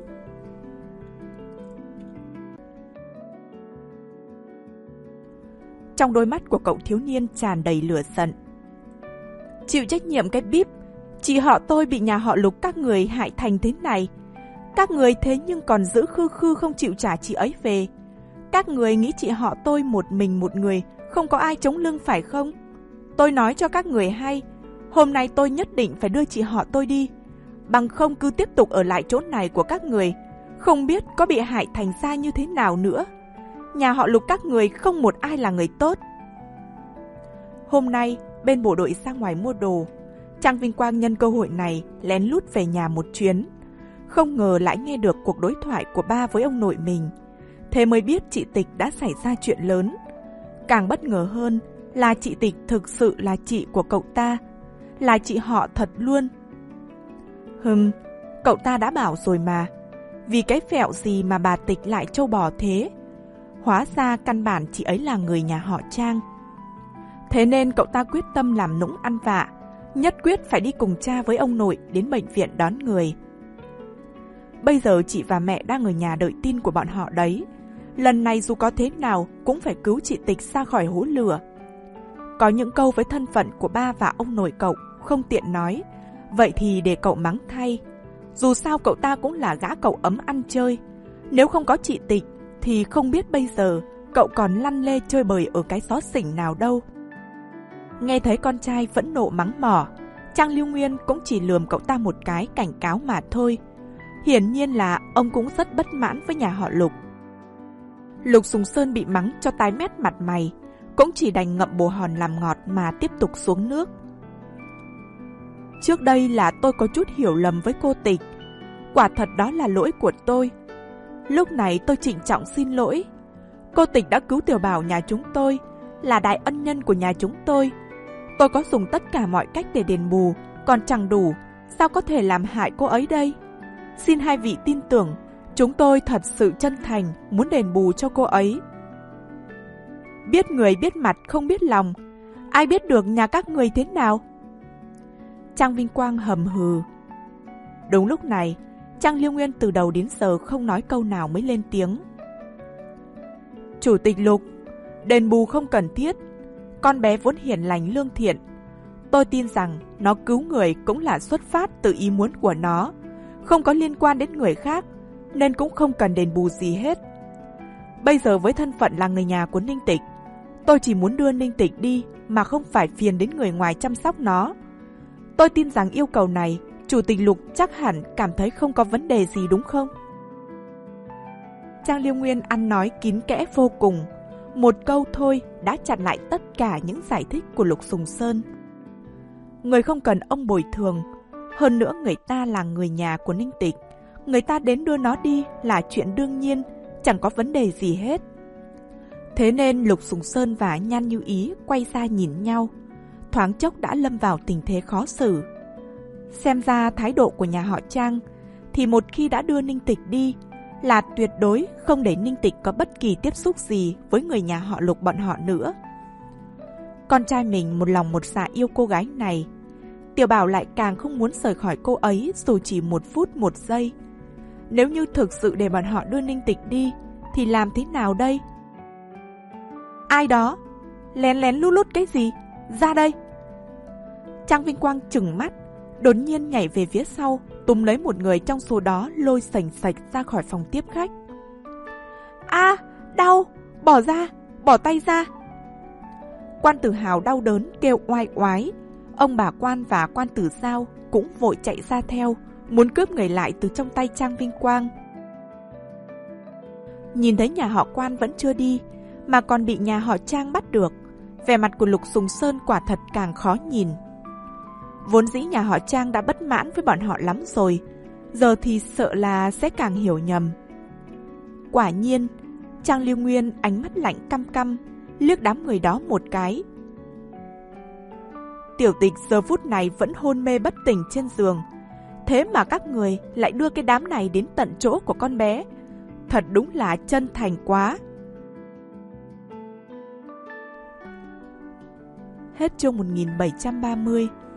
Trong đôi mắt của cậu thiếu niên tràn đầy lửa giận. Chịu trách nhiệm cái bíp, chị họ tôi bị nhà họ Lục các người hại thành thế này. Các người thế nhưng còn giữ khư khư không chịu trả chị ấy về. Các người nghĩ chị họ tôi một mình một người, không có ai chống lưng phải không? Tôi nói cho các người hay, hôm nay tôi nhất định phải đưa chị họ tôi đi. Bằng không cứ tiếp tục ở lại chỗ này của các người, không biết có bị hại thành ra như thế nào nữa. Nhà họ Lục các người không một ai là người tốt. Hôm nay, bên bộ đội ra ngoài mua đồ, Trang Vinh Quang nhân cơ hội này lén lút về nhà một chuyến. Không ngờ lại nghe được cuộc đối thoại của ba với ông nội mình. Thế mới biết chị Tịch đã xảy ra chuyện lớn. Càng bất ngờ hơn là chị Tịch thực sự là chị của cậu ta, là chị họ thật luôn. Hừm, cậu ta đã bảo rồi mà, vì cái phẹo gì mà bà Tịch lại trâu bò thế. Hóa ra căn bản chị ấy là người nhà họ Trang. Thế nên cậu ta quyết tâm làm nũng ăn vạ, nhất quyết phải đi cùng cha với ông nội đến bệnh viện đón người. Bây giờ chị và mẹ đang ở nhà đợi tin của bọn họ đấy. Lần này dù có thế nào cũng phải cứu chị Tịch ra khỏi hố lửa. Có những câu với thân phận của ba và ông nội cậu không tiện nói, vậy thì để cậu mắng thay. Dù sao cậu ta cũng là gã cậu ấm ăn chơi. Nếu không có chị Tịch thì không biết bây giờ cậu còn lăn lê chơi bời ở cái xó xỉnh nào đâu. Nghe thấy con trai phẫn nộ mắng mỏ, Trang Lưu Nguyên cũng chỉ lườm cậu ta một cái cảnh cáo mà thôi. Hiển nhiên là ông cũng rất bất mãn với nhà họ Lục. Lục Sùng Sơn bị mắng cho tái mét mặt mày, cũng chỉ đành ngậm bồ hòn làm ngọt mà tiếp tục xuống nước. Trước đây là tôi có chút hiểu lầm với cô Tịch. Quả thật đó là lỗi của tôi. Lúc này tôi trịnh trọng xin lỗi. Cô Tịch đã cứu Tiểu Bảo nhà chúng tôi, là đại ân nhân của nhà chúng tôi. Tôi có dùng tất cả mọi cách để đền bù, còn chẳng đủ, sao có thể làm hại cô ấy đây? Xin hai vị tin tưởng, chúng tôi thật sự chân thành muốn đền bù cho cô ấy. Biết người biết mặt không biết lòng, ai biết được nhà các người thế nào? Trang Vinh Quang hầm hừ. Đúng lúc này, Trang Lưu Nguyên từ đầu đến giờ không nói câu nào mới lên tiếng. Chủ tịch Lục, đền bù không cần thiết. Con bé vốn hiền lành lương thiện. Tôi tin rằng nó cứu người cũng là xuất phát từ ý muốn của nó, không có liên quan đến người khác, nên cũng không cần đền bù gì hết. Bây giờ với thân phận là người nhà của Ninh Tịch, tôi chỉ muốn đưa Ninh Tịch đi mà không phải phiền đến người ngoài chăm sóc nó. Tôi tin rằng yêu cầu này, Chủ tịch Lục chắc hẳn cảm thấy không có vấn đề gì đúng không? Trang Lưu Nguyên ăn nói kín kẽ vô cùng. Một câu thôi đã chặn lại tất cả những giải thích của Lục Sùng Sơn. Người không cần ông bồi thường. Hơn nữa người ta là người nhà của Ninh Tịch. Người ta đến đưa nó đi là chuyện đương nhiên, chẳng có vấn đề gì hết. Thế nên Lục Sùng Sơn và Nhan Như Ý quay ra nhìn nhau. Thoáng chốc đã lâm vào tình thế khó xử. Xem ra thái độ của nhà họ Trang thì một khi đã đưa Ninh Tịch đi là tuyệt đối không để Ninh Tịch có bất kỳ tiếp xúc gì với người nhà họ Lục bọn họ nữa. Con trai mình một lòng một dạ yêu cô gái này, Tiểu Bảo lại càng không muốn rời khỏi cô ấy dù chỉ một phút một giây. Nếu như thực sự để bọn họ đưa Ninh Tịch đi thì làm thế nào đây? Ai đó? Lén lén lút lút cái gì? Ra đây! Trang Vinh Quang trừng mắt, đột nhiên nhảy về phía sau, túm lấy một người trong số đó lôi sành sạch ra khỏi phòng tiếp khách. A, à, đau! Bỏ ra! Bỏ tay ra! Quan Tử Hào đau đớn kêu oai oái. Ông bà Quan và Quan Tử Giao cũng vội chạy ra theo, muốn cướp người lại từ trong tay Trang Vinh Quang. Nhìn thấy nhà họ Quan vẫn chưa đi, mà còn bị nhà họ Trang bắt được, vẻ mặt của Lục Sùng Sơn quả thật càng khó nhìn. Vốn dĩ nhà họ Trang đã bất mãn với bọn họ lắm rồi, giờ thì sợ là sẽ càng hiểu nhầm. Quả nhiên, Trang Lưu Nguyên ánh mắt lạnh căm căm, liếc đám người đó một cái. Tiểu Tịch giờ phút này vẫn hôn mê bất tỉnh trên giường, thế mà các người lại đưa cái đám này đến tận chỗ của con bé. Thật đúng là chân thành quá. Hết chương một nghìn bảy trăm ba mươi.